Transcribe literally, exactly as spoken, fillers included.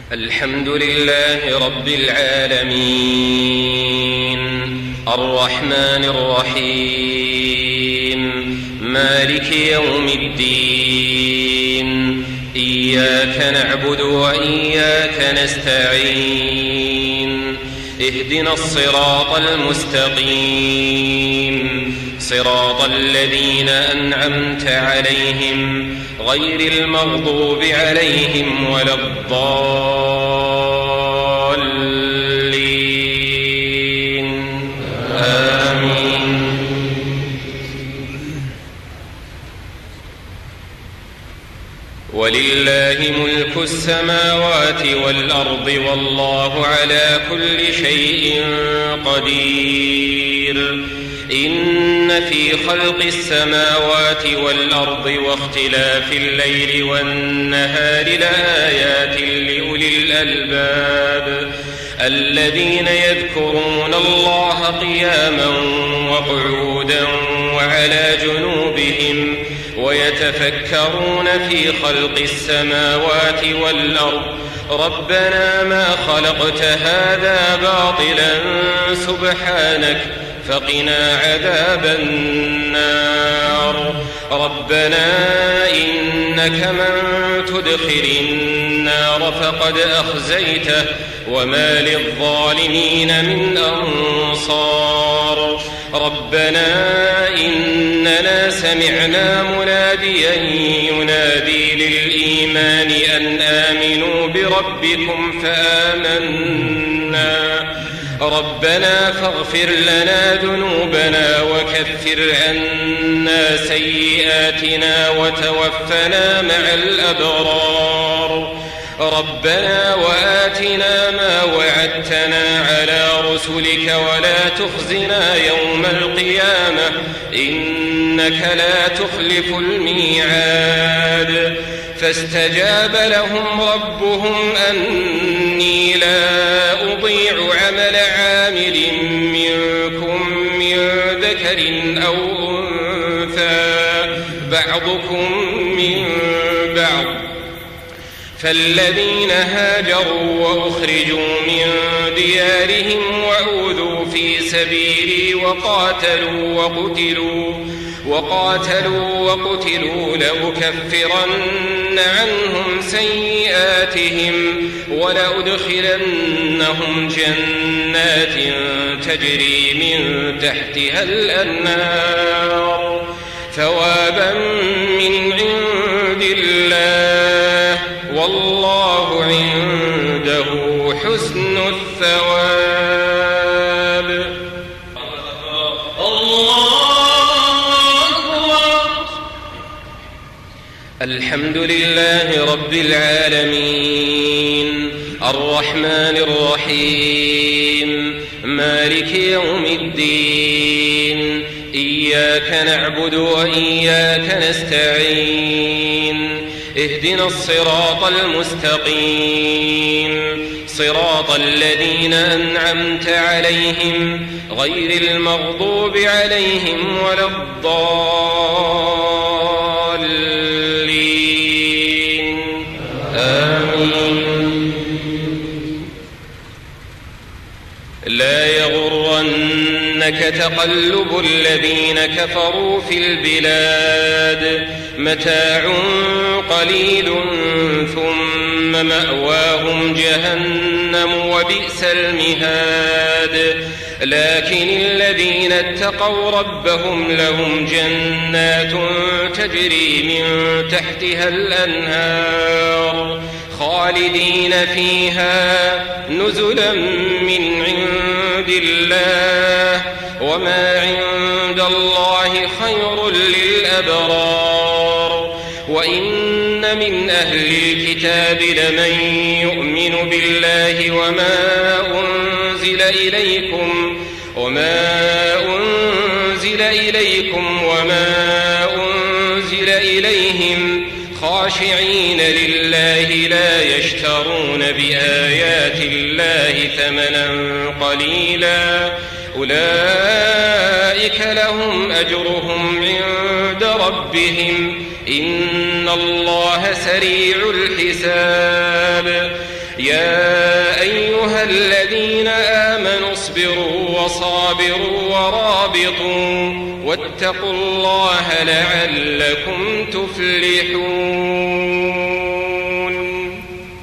الحمد لله رب العالمين الرحمن الرحيم مالك يوم الدين إياك نعبد وإياك نستعين اهدنا الصراط المستقيم صراط الذين أنعمت عليهم غير المغضوب عليهم ولا الضالين آمين. ولله ملك السماوات والأرض والله على كل شيء قدير. إن في خلق السماوات والأرض واختلاف الليل والنهار لآيات لأولي الألباب الذين يذكرون الله قياما وقعودا وعلى جنوبهم ويتفكرون في خلق السماوات والأرض ربنا ما خلقت هذا باطلا سبحانك فقنا عذاب النار. ربنا إنك من تدخل النار فقد أخزيته وما للظالمين من أنصار. ربنا إننا سمعنا مناديا ينادي للإيمان أن آمنوا بربكم فآمنا. ربنا فاغفر لنا ذنوبنا وكفر عنا سيئاتنا وتوفنا مع الأبرار. ربنا وآتنا ما وعدتنا على رسلك ولا تخزنا يوم القيامة إنك لا تخلف الميعاد. فاستجاب لهم ربهم أني لا أضيع عمل عامل منكم من ذكر أو أنثى بعضكم من بعض. فالذين هاجروا وأخرجوا من ديارهم وأوذوا في سبيلي وقاتلوا وقتلوا وقاتلوا وقتلوا لأكفرن عنهم سيئاتهم ولأدخلنهم جنات تجري من تحتها الأنهار ثوابا من عند الله والله عنده حسن الثواب. الحمد لله رب العالمين الرحمن الرحيم مالك يوم الدين إياك نعبد وإياك نستعين اهدنا الصراط المستقيم صراط الذين أنعمت عليهم غير المغضوب عليهم ولا الضالين آمين. لا يغرنك تقلب الذين كفروا في البلاد متاع قليل ثم مأواهم جهنم وبئس المهاد. لكن الذين اتقوا ربهم لهم جنات تجري من تحتها الأنهار خالدين فيها نزلا من عند الله وما عند الله خير للأبرار. وإن من أهل الكتاب لمن يؤمن بالله وما أنزل إليكم وما أنزل إليكم وما أنزل إليهم خاشعين لله لا يشترون بآيات الله ثمنا قليلا أولئك لهم أجرهم عند ربهم إن الله سريع الحساب. يا أيها الذين آمنوا اصبروا وصابروا ورابطوا واتقوا الله لعلكم تفلحون.